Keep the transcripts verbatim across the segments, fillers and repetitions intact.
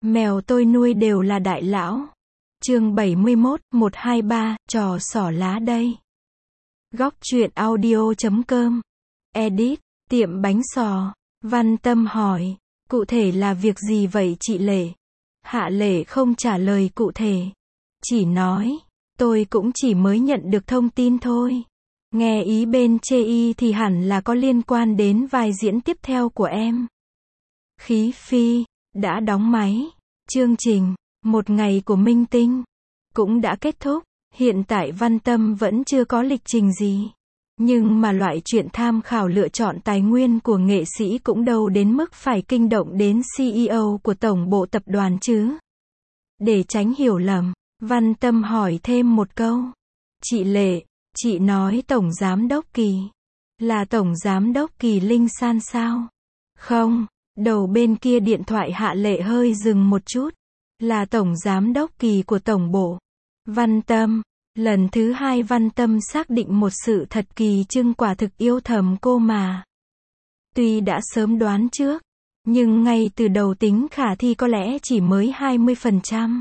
Mèo tôi nuôi đều là đại lão. Chương bảy mươi mốt, một hai ba, trò xỏ lá đây. Góc truyện audio chấm com. Edit, tiệm bánh xò. Văn Tâm hỏi, cụ thể là việc gì vậy chị Lệ? Hạ Lệ không trả lời cụ thể. Chỉ nói, tôi cũng chỉ mới nhận được thông tin thôi. Nghe ý bên chê y thì hẳn là có liên quan đến vai diễn tiếp theo của em. Khí Phi, đã đóng máy. Chương trình, một ngày của Minh Tinh, cũng đã kết thúc. Hiện tại Văn Tâm vẫn chưa có lịch trình gì. Nhưng mà loại chuyện tham khảo lựa chọn tài nguyên của nghệ sĩ cũng đâu đến mức phải kinh động đến xê e ô của tổng bộ tập đoàn chứ. Để tránh hiểu lầm, Văn Tâm hỏi thêm một câu. Chị Lệ, chị nói Tổng Giám Đốc Kỳ là Tổng Giám Đốc Kỳ Linh San sao? Không, đầu bên kia điện thoại Hạ Lệ hơi dừng một chút. Là Tổng Giám Đốc Kỳ của tổng bộ. Văn Tâm, lần thứ hai Văn Tâm xác định một sự thật, Kỳ Trưng quả thực yêu thầm cô mà. Tuy đã sớm đoán trước, nhưng ngay từ đầu tính khả thi có lẽ chỉ mới hai mươi phần trăm.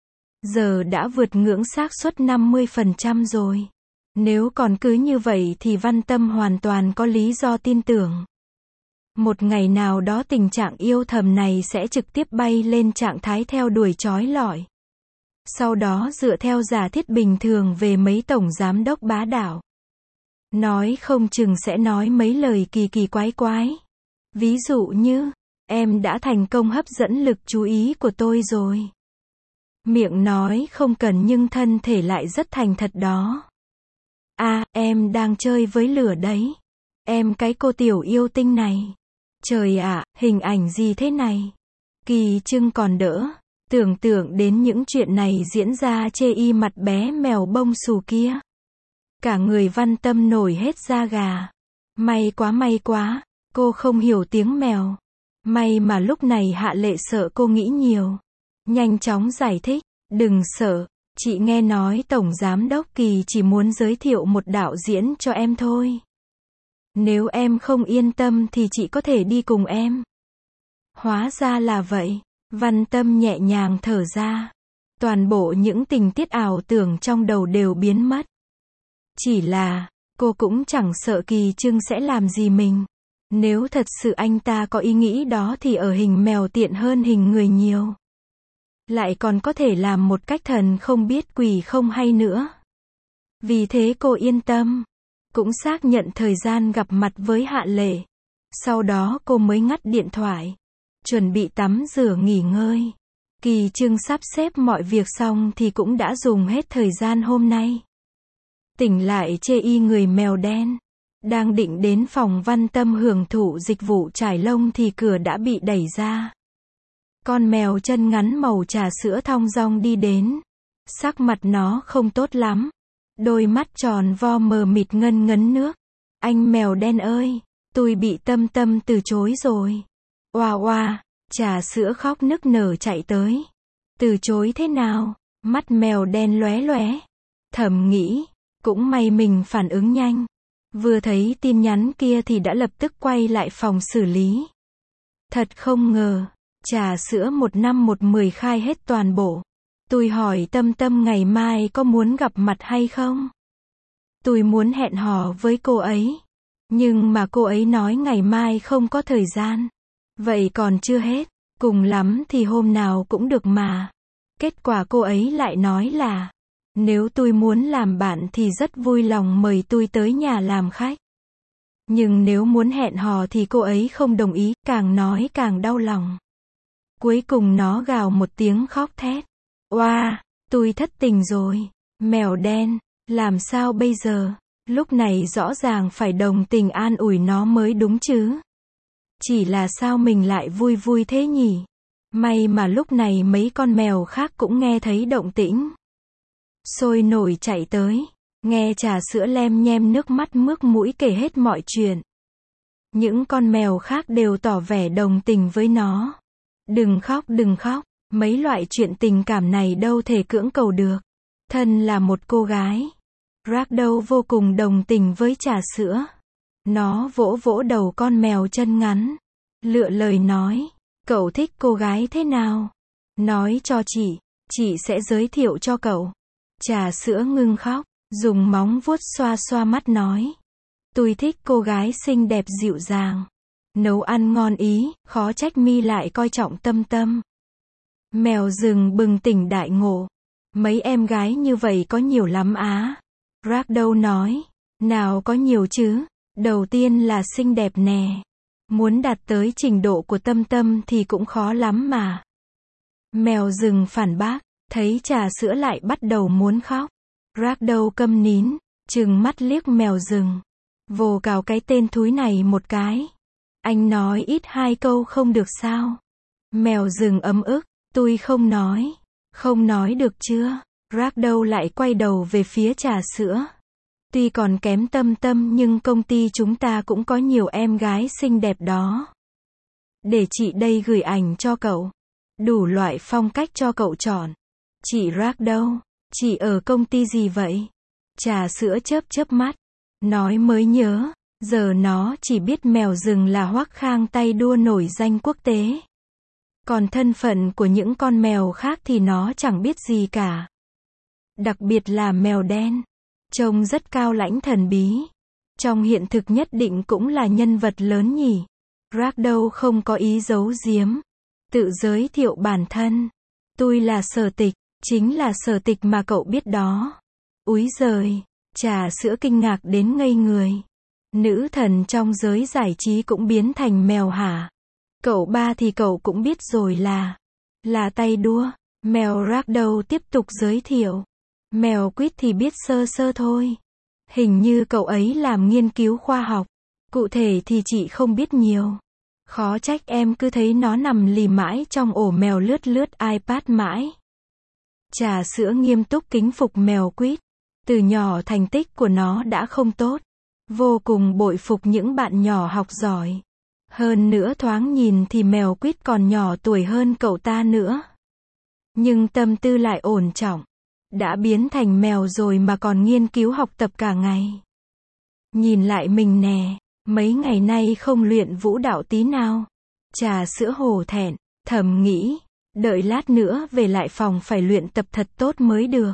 Giờ đã vượt ngưỡng xác suất năm mươi phần trăm rồi. Nếu còn cứ như vậy thì Văn Tâm hoàn toàn có lý do tin tưởng. Một ngày nào đó tình trạng yêu thầm này sẽ trực tiếp bay lên trạng thái theo đuổi trói lọi. Sau đó dựa theo giả thiết bình thường về mấy tổng giám đốc bá đạo. Nói không chừng sẽ nói mấy lời kỳ kỳ quái quái. Ví dụ như, em đã thành công hấp dẫn lực chú ý của tôi rồi. Miệng nói không cần nhưng thân thể lại rất thành thật đó. À, em đang chơi với lửa đấy. Em cái cô tiểu yêu tinh này. Trời ạ, hình ảnh gì thế này? Kỳ Trưng còn đỡ. Tưởng tượng đến những chuyện này diễn ra chê y mặt bé mèo bông xù kia. Cả người Văn Tâm nổi hết da gà. May quá may quá, cô không hiểu tiếng mèo. May mà lúc này Hạ Lệ sợ cô nghĩ nhiều. Nhanh chóng giải thích, đừng sợ, chị nghe nói Tổng Giám Đốc Kỳ chỉ muốn giới thiệu một đạo diễn cho em thôi. Nếu em không yên tâm thì chị có thể đi cùng em. Hóa ra là vậy. Văn Tâm nhẹ nhàng thở ra. Toàn bộ những tình tiết ảo tưởng trong đầu đều biến mất. Chỉ là, cô cũng chẳng sợ Kỳ Trưng sẽ làm gì mình. Nếu thật sự anh ta có ý nghĩ đó thì ở hình mèo tiện hơn hình người nhiều. Lại còn có thể làm một cách thần không biết quỷ không hay nữa. Vì thế cô yên tâm. Cũng xác nhận thời gian gặp mặt với Hạ Lệ. Sau đó cô mới ngắt điện thoại. Chuẩn bị tắm rửa nghỉ ngơi. Kỳ Trưng sắp xếp mọi việc xong thì cũng đã dùng hết thời gian hôm nay. Tỉnh lại chê y người mèo đen. Đang định đến phòng Văn Tâm hưởng thụ dịch vụ trải lông thì cửa đã bị đẩy ra. Con mèo chân ngắn màu trà sữa thong dong đi đến. Sắc mặt nó không tốt lắm. Đôi mắt tròn vo mờ mịt ngân ngấn nước. Anh mèo đen ơi, tôi bị Tâm Tâm từ chối rồi. Oa oa, trà sữa khóc nức nở chạy tới. Từ chối thế nào? Mắt mèo đen lóe lóe. Thầm nghĩ, cũng may mình phản ứng nhanh. Vừa thấy tin nhắn kia thì đã lập tức quay lại phòng xử lý. Thật không ngờ, trà sữa một năm một mười khai hết toàn bộ. Tôi hỏi Tâm Tâm ngày mai có muốn gặp mặt hay không? Tôi muốn hẹn hò với cô ấy. Nhưng mà cô ấy nói ngày mai không có thời gian. Vậy còn chưa hết, cùng lắm thì hôm nào cũng được mà. Kết quả cô ấy lại nói là, nếu tôi muốn làm bạn thì rất vui lòng mời tôi tới nhà làm khách. Nhưng nếu muốn hẹn hò thì cô ấy không đồng ý, càng nói càng đau lòng. Cuối cùng nó gào một tiếng khóc thét. Oa, tôi thất tình rồi. Mèo đen, làm sao bây giờ? Lúc này rõ ràng phải đồng tình an ủi nó mới đúng chứ. Chỉ là sao mình lại vui vui thế nhỉ? May mà lúc này mấy con mèo khác cũng nghe thấy động tĩnh. Sôi nổi chạy tới. Nghe trà sữa lem nhem nước mắt mướt mũi kể hết mọi chuyện. Những con mèo khác đều tỏ vẻ đồng tình với nó. Đừng khóc đừng khóc. Mấy loại chuyện tình cảm này đâu thể cưỡng cầu được. Thân là một cô gái. Ragdoll vô cùng đồng tình với trà sữa. Nó vỗ vỗ đầu con mèo chân ngắn. Lựa lời nói. Cậu thích cô gái thế nào? Nói cho chị, chị sẽ giới thiệu cho cậu. Trà sữa ngưng khóc, dùng móng vuốt xoa xoa mắt nói. Tôi thích cô gái xinh đẹp dịu dàng. Nấu ăn ngon ý, khó trách mi lại coi trọng Tâm Tâm. Mèo rừng bừng tỉnh đại ngộ. Mấy em gái như vậy có nhiều lắm á. Ragdoll nói. Nào có nhiều chứ. Đầu tiên là xinh đẹp nè. Muốn đạt tới trình độ của Tâm Tâm thì cũng khó lắm mà. Mèo rừng phản bác. Thấy trà sữa lại bắt đầu muốn khóc. Ragdoll câm nín, trừng mắt liếc mèo rừng. Vồ cào cái tên thúi này một cái. Anh nói ít hai câu không được sao? Mèo rừng ấm ức. Tôi không nói. Không nói được chưa? Ragdoll lại quay đầu về phía trà sữa. Tuy còn kém Tâm Tâm nhưng công ty chúng ta cũng có nhiều em gái xinh đẹp đó. Để chị đây gửi ảnh cho cậu. Đủ loại phong cách cho cậu chọn. Chị Ragdoll, chị ở công ty gì vậy? Trà sữa chớp chớp mắt. Nói mới nhớ, giờ nó chỉ biết mèo rừng là Hoắc Khang tay đua nổi danh quốc tế. Còn thân phận của những con mèo khác thì nó chẳng biết gì cả. Đặc biệt là mèo đen. Trông rất cao lãnh thần bí. Trong hiện thực nhất định cũng là nhân vật lớn nhỉ. Ragdoll không có ý giấu giếm. Tự giới thiệu bản thân. Tôi là Sở Tịch, chính là Sở Tịch mà cậu biết đó. Úi giời, trà sữa kinh ngạc đến ngây người. Nữ thần trong giới giải trí cũng biến thành mèo hả? Cậu ba thì cậu cũng biết rồi là, là tay đua. Mèo Ragdoll tiếp tục giới thiệu. Mèo Quýt thì biết sơ sơ thôi. Hình như cậu ấy làm nghiên cứu khoa học. Cụ thể thì chị không biết nhiều. Khó trách em cứ thấy nó nằm lì mãi trong ổ mèo lướt lướt iPad mãi. Trà sữa nghiêm túc kính phục mèo Quýt. Từ nhỏ thành tích của nó đã không tốt. Vô cùng bội phục những bạn nhỏ học giỏi. Hơn nữa thoáng nhìn thì mèo Quýt còn nhỏ tuổi hơn cậu ta nữa. Nhưng tâm tư lại ổn trọng. Đã biến thành mèo rồi mà còn nghiên cứu học tập cả ngày. Nhìn lại mình nè, mấy ngày nay không luyện vũ đạo tí nào. Trà sữa hổ thẹn, thầm nghĩ, đợi lát nữa về lại phòng phải luyện tập thật tốt mới được.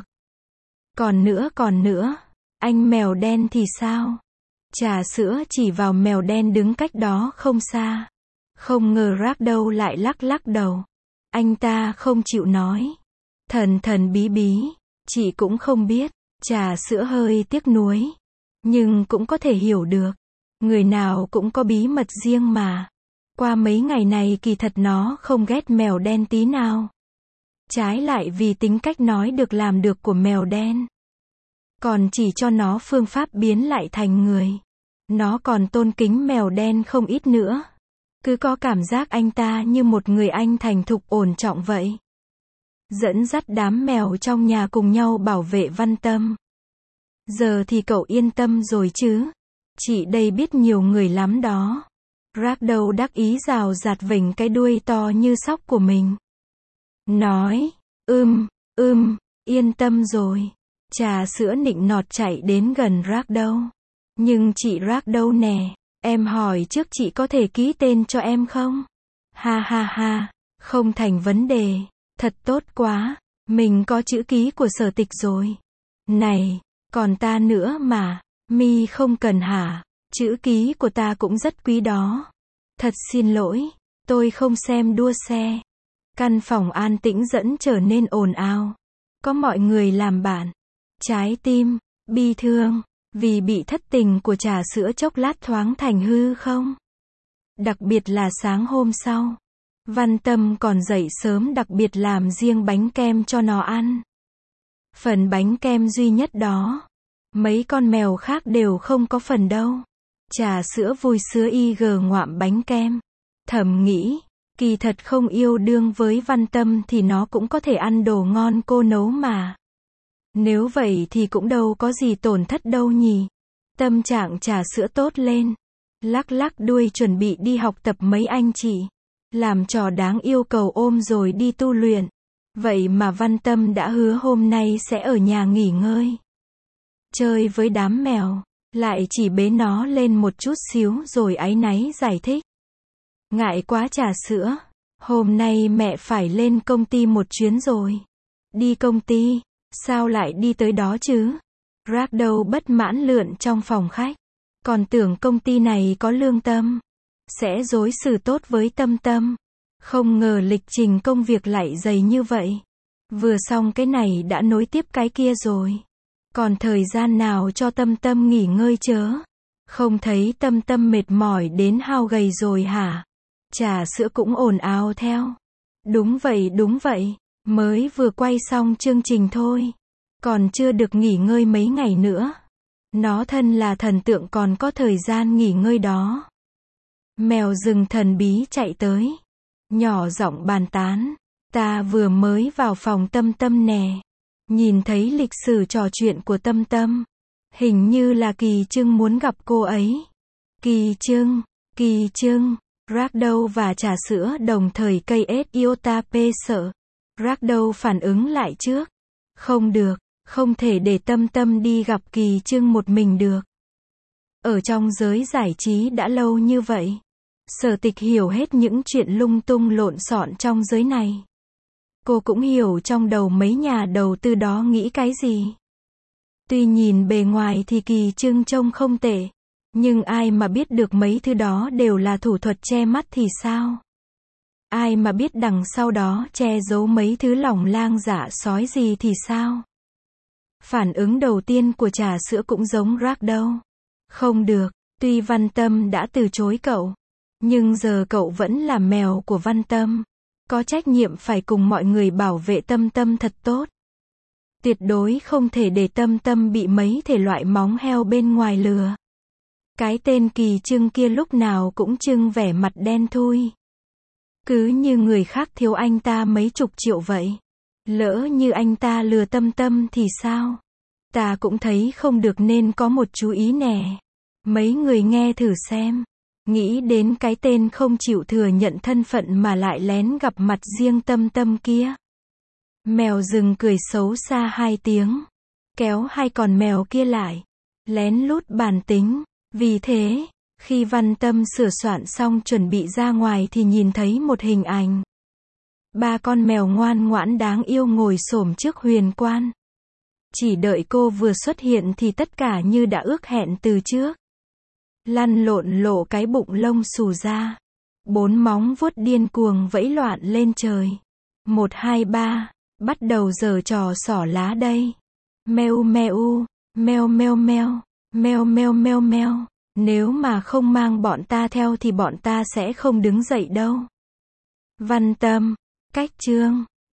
Còn nữa còn nữa, anh mèo đen thì sao? Trà sữa chỉ vào mèo đen đứng cách đó không xa. Không ngờ Ragdoll lại lắc lắc đầu. Anh ta không chịu nói. Thần thần bí bí, chị cũng không biết. Trà sữa hơi tiếc nuối. Nhưng cũng có thể hiểu được. Người nào cũng có bí mật riêng mà. Qua mấy ngày này kỳ thật nó không ghét mèo đen tí nào. Trái lại vì tính cách nói được làm được của mèo đen. Còn chỉ cho nó phương pháp biến lại thành người. Nó còn tôn kính mèo đen không ít nữa. Cứ có cảm giác anh ta như một người anh thành thục ổn trọng vậy. Dẫn dắt đám mèo trong nhà cùng nhau bảo vệ Văn Tâm. Giờ thì cậu yên tâm rồi chứ. Chị đây biết nhiều người lắm đó. Ragdoll đắc ý rào rạt vểnh cái đuôi to như sóc của mình. Nói, ưm, ưm, yên tâm rồi. Trà sữa nịnh nọt chạy đến gần Ragdoll. Nhưng chị Ragdoll nè, em hỏi trước chị có thể ký tên cho em không? Ha ha ha, không thành vấn đề. Thật tốt quá, mình có chữ ký của Sở Tịch rồi. Này, còn ta nữa mà, mi không cần hả? Chữ ký của ta cũng rất quý đó. Thật xin lỗi, tôi không xem đua xe. Căn phòng an tĩnh dẫn trở nên ồn ào. Có mọi người làm bạn. Trái tim, bi thương, vì bị thất tình của trà sữa chốc lát thoáng thành hư không? Đặc biệt là sáng hôm sau. Văn Tâm còn dậy sớm đặc biệt làm riêng bánh kem cho nó ăn. Phần bánh kem duy nhất đó. Mấy con mèo khác đều không có phần đâu. Trà sữa vui sứa y gờ ngoạm bánh kem. Thầm nghĩ, kỳ thật không yêu đương với Văn Tâm thì nó cũng có thể ăn đồ ngon cô nấu mà. Nếu vậy thì cũng đâu có gì tổn thất đâu nhỉ. Tâm trạng trà sữa tốt lên. Lắc lắc đuôi chuẩn bị đi học tập mấy anh chị. Làm trò đáng yêu cầu ôm rồi đi tu luyện. Vậy mà Văn Tâm đã hứa hôm nay sẽ ở nhà nghỉ ngơi. Chơi với đám mèo. Lại chỉ bế nó lên một chút xíu rồi áy náy giải thích. Ngại quá trà sữa. Hôm nay mẹ phải lên công ty một chuyến rồi. Đi công ty? Sao lại đi tới đó chứ? Ragdoll bất mãn lượn trong phòng khách. Còn tưởng công ty này có lương tâm, sẽ đối xử tốt với Tâm Tâm. Không ngờ lịch trình công việc lại dày như vậy. Vừa xong cái này đã nối tiếp cái kia rồi. Còn thời gian nào cho Tâm Tâm nghỉ ngơi chớ? Không thấy Tâm Tâm mệt mỏi đến hao gầy rồi hả? Trà sữa cũng ồn ào theo. Đúng vậy đúng vậy, mới vừa quay xong chương trình thôi. Còn chưa được nghỉ ngơi mấy ngày nữa. Nó thân là thần tượng còn có thời gian nghỉ ngơi đó. Mèo rừng thần bí chạy tới. Nhỏ giọng bàn tán. Ta vừa mới vào phòng Tâm Tâm nè. Nhìn thấy lịch sử trò chuyện của Tâm Tâm. Hình như là Kỳ Trưng muốn gặp cô ấy. Kỳ Trưng, Kỳ Trưng. Ragdoll và trà sữa đồng thời cây ết iota p sợ. Ragdoll phản ứng lại trước. Không được, không thể để Tâm Tâm đi gặp Kỳ Trưng một mình được. Ở trong giới giải trí đã lâu như vậy. Sở Tịch hiểu hết những chuyện lung tung lộn xộn trong giới này. Cô cũng hiểu trong đầu mấy nhà đầu tư đó nghĩ cái gì. Tuy nhìn bề ngoài thì Kỳ Trưng trông không tệ. Nhưng ai mà biết được mấy thứ đó đều là thủ thuật che mắt thì sao? Ai mà biết đằng sau đó che giấu mấy thứ lỏng lang dạ sói gì thì sao? Phản ứng đầu tiên của trà sữa cũng giống Ragdoll. Không được, tuy Văn Tâm đã từ chối cậu. Nhưng giờ cậu vẫn là mèo của Văn Tâm. Có trách nhiệm phải cùng mọi người bảo vệ Tâm Tâm thật tốt. Tuyệt đối không thể để Tâm Tâm bị mấy thể loại móng heo bên ngoài lừa. Cái tên Kỳ Trưng kia lúc nào cũng trưng vẻ mặt đen thui. Cứ như người khác thiếu anh ta mấy chục triệu vậy. Lỡ như anh ta lừa Tâm Tâm thì sao? Ta cũng thấy không được nên có một chú ý nè. Mấy người nghe thử xem. Nghĩ đến cái tên không chịu thừa nhận thân phận mà lại lén gặp mặt riêng Tâm Tâm kia. Mèo rừng cười xấu xa hai tiếng. Kéo hai con mèo kia lại. Lén lút bàn tính. Vì thế, khi Văn Tâm sửa soạn xong chuẩn bị ra ngoài thì nhìn thấy một hình ảnh. Ba con mèo ngoan ngoãn đáng yêu ngồi xổm trước huyền quan. Chỉ đợi cô vừa xuất hiện thì tất cả như đã ước hẹn từ trước. Lăn lộn lộ cái bụng lông xù ra. Bốn móng vuốt điên cuồng vẫy loạn lên trời. Một hai ba, bắt đầu giở trò xỏ lá đây. Meo meo, meo meo meo, meo meo meo meo. Nếu mà không mang bọn ta theo thì bọn ta sẽ không đứng dậy đâu. Văn Tâm, cách chương.